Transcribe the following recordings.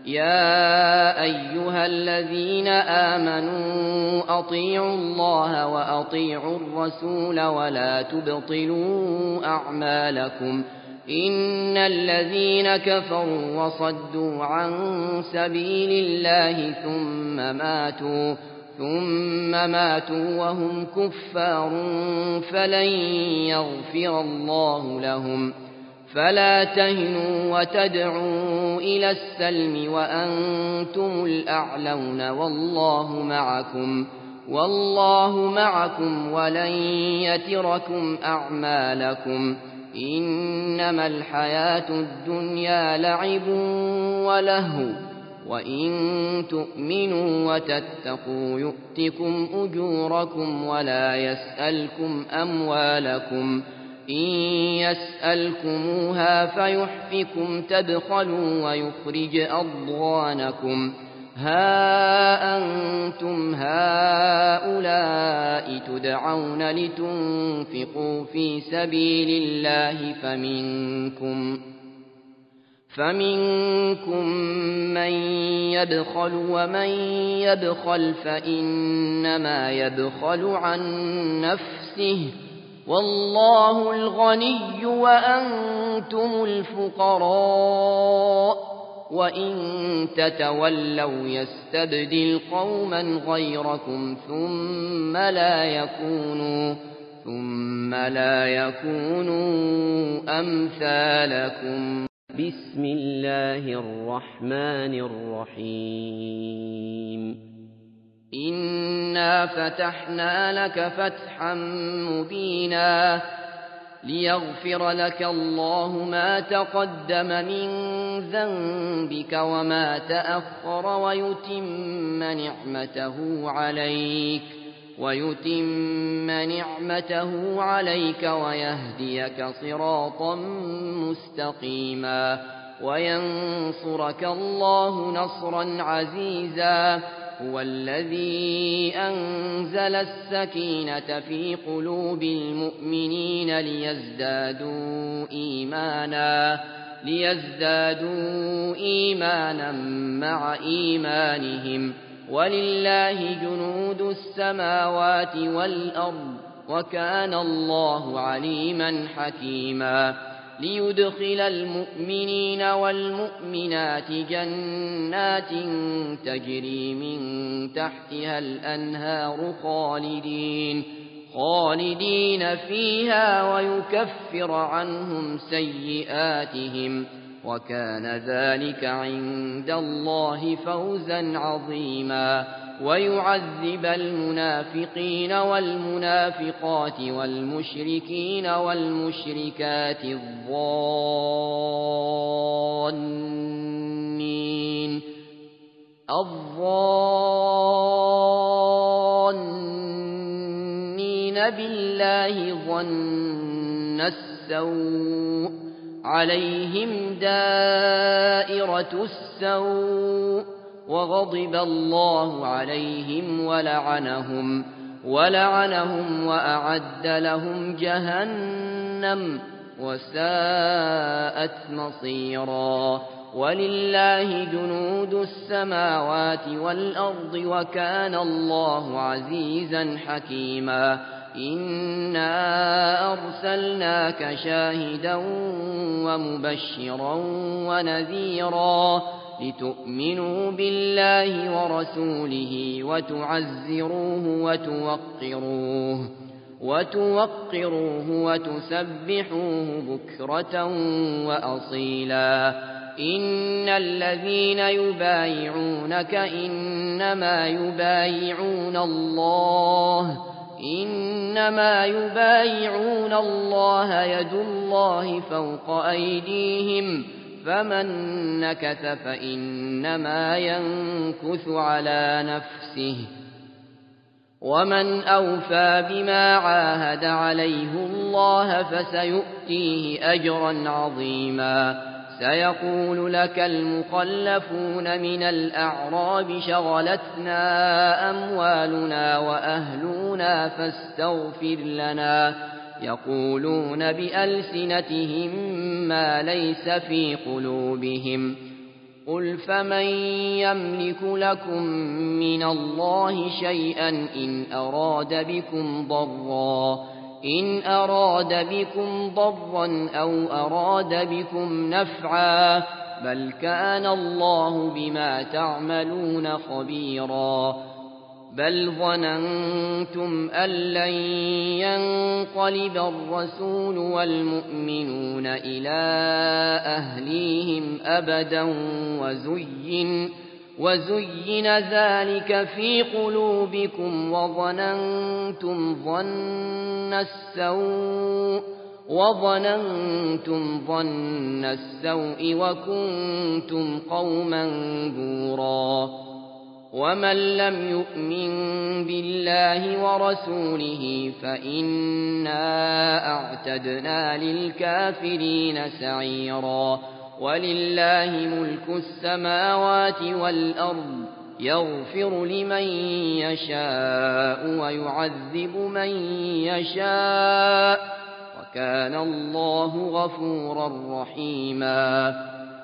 يا أيها الذين آمنوا أطيعوا الله وأطيعوا الرسول ولا تبطلوا أعمالكم إن الذين كفروا وصدوا عن سبيل الله ثم ماتوا وهم كفار فلن يغفر الله لهم فلا تهنوا وتدعوا إلى السلم وأنتم الأعلون والله معكم ولن يتركم أعمالكم إنما الحياة الدنيا لعب ولهو وإن تؤمنوا وتتقوا يؤتكم أجوركم ولا يسألكم أموالكم إن يسألكموها فيحفكم تبخلوا ويخرج أضغانكم ها أنتم هؤلاء تدعون لتنفقوا في سبيل الله فمنكم من يبخل ومن يبخل فإنما يبخل عن نفسه والله الغني وأنتم الفقراء وإن تتولوا يستبدل قوما غيركم ثم لا يكونوا أمثالكم. بسم الله الرحمن الرحيم. إنا فتحنا لك فتحا مبينا ليغفر لك الله ما تقدم من ذنبك وما تأخر ويتم نعمته عليك ويهديك صراطا مستقيما وينصرك الله نصرا عزيزا هو الذي أنزل السكينة في قلوب المؤمنين ليزدادوا إيمانا مع إيمانهم ولله جنود السماوات والأرض وكان الله عليما حكيما ليدخل المؤمنين والمؤمنات جنات تجري من تحتها الأنهار خالدين فيها ويكفر عنهم سيئاتهم وكان ذلك عند الله فوزا عظيما ويعذب المنافقين والمنافقات والمشركين والمشركات الظانين بالله ظن السوء عليهم دائرة السوء وغضب الله عليهم ولعنهم وأعد لهم جهنم وساءت مصيرا ولله جنود السماوات والأرض وكان الله عزيزا حكيما إنا أرسلناك شاهدا ومبشرا ونذيرا لتؤمنوا بالله ورسوله وتعزروه وتوقروه وتسبحوه بكرة وأصيلا إن الذين يبايعونك إنما يبايعون الله يد الله فوق أيديهم فمن نكث فإنما ينكث على نفسه ومن أوفى بما عاهد عليه الله فسيؤتيه أجرا عظيما سيقول لك المخلفون من الأعراب شغلتنا أموالنا وأهلنا فاستغفر لنا يقولون بألسنتهم ما ليس في قلوبهم قل فمن يملك لكم من الله شيئا إن أراد بكم ضرا أو أراد بكم نفعا بل كان الله بما تعملون خبيرا بل ظننتم أن لن ينقلب الرسول والمؤمنون إلى أهليهم أبدا وزين ذلك في قلوبكم وظننتم ظن السوء وكنتم قوما بورا ومن لم يؤمن بالله ورسوله فإنا أعتدنا للكافرين سعيرا ولله ملك السماوات والأرض يغفر لمن يشاء ويعذب من يشاء وكان الله غفورا رحيما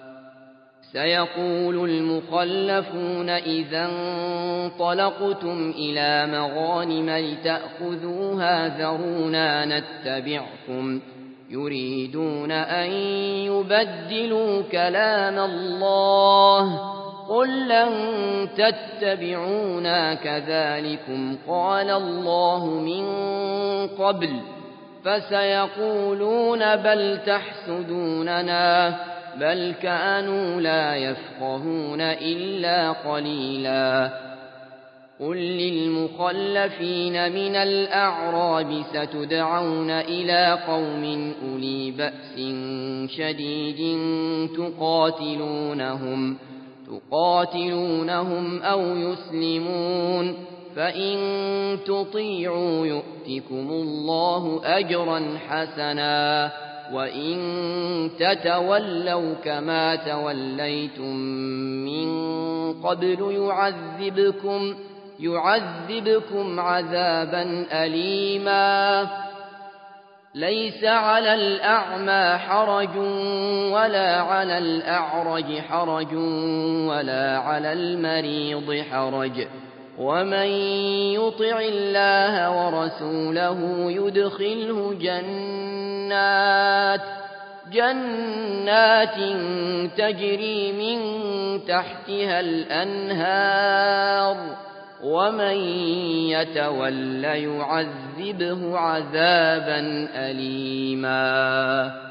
سيقول المخلفون إذا انطلقتم إلى مغانم لتأخذوها ذرونا نتبعكم يريدون أن يبدلوا كلام الله قل لن تتبعونا كذلكم قال الله من قبل فسيقولون بل تحسدوننا بل كانوا لا يفقهون إلا قليلا قل للمخلفين من الأعراب ستدعون إلى قوم أولي بأس شديد تقاتلونهم أو يسلمون فإن تطيعوا يؤتكم الله أجرا حسنا وإن تتولوا كما توليتم من قبل يعذبكم عذابا أليما ليس على الأعمى حرج ولا على الأعرج حرج ولا على المريض حرج ومن يطع الله ورسوله يدخله جنات تجري من تحتها الأنهار ومن يتول يعذبه عذابا أليما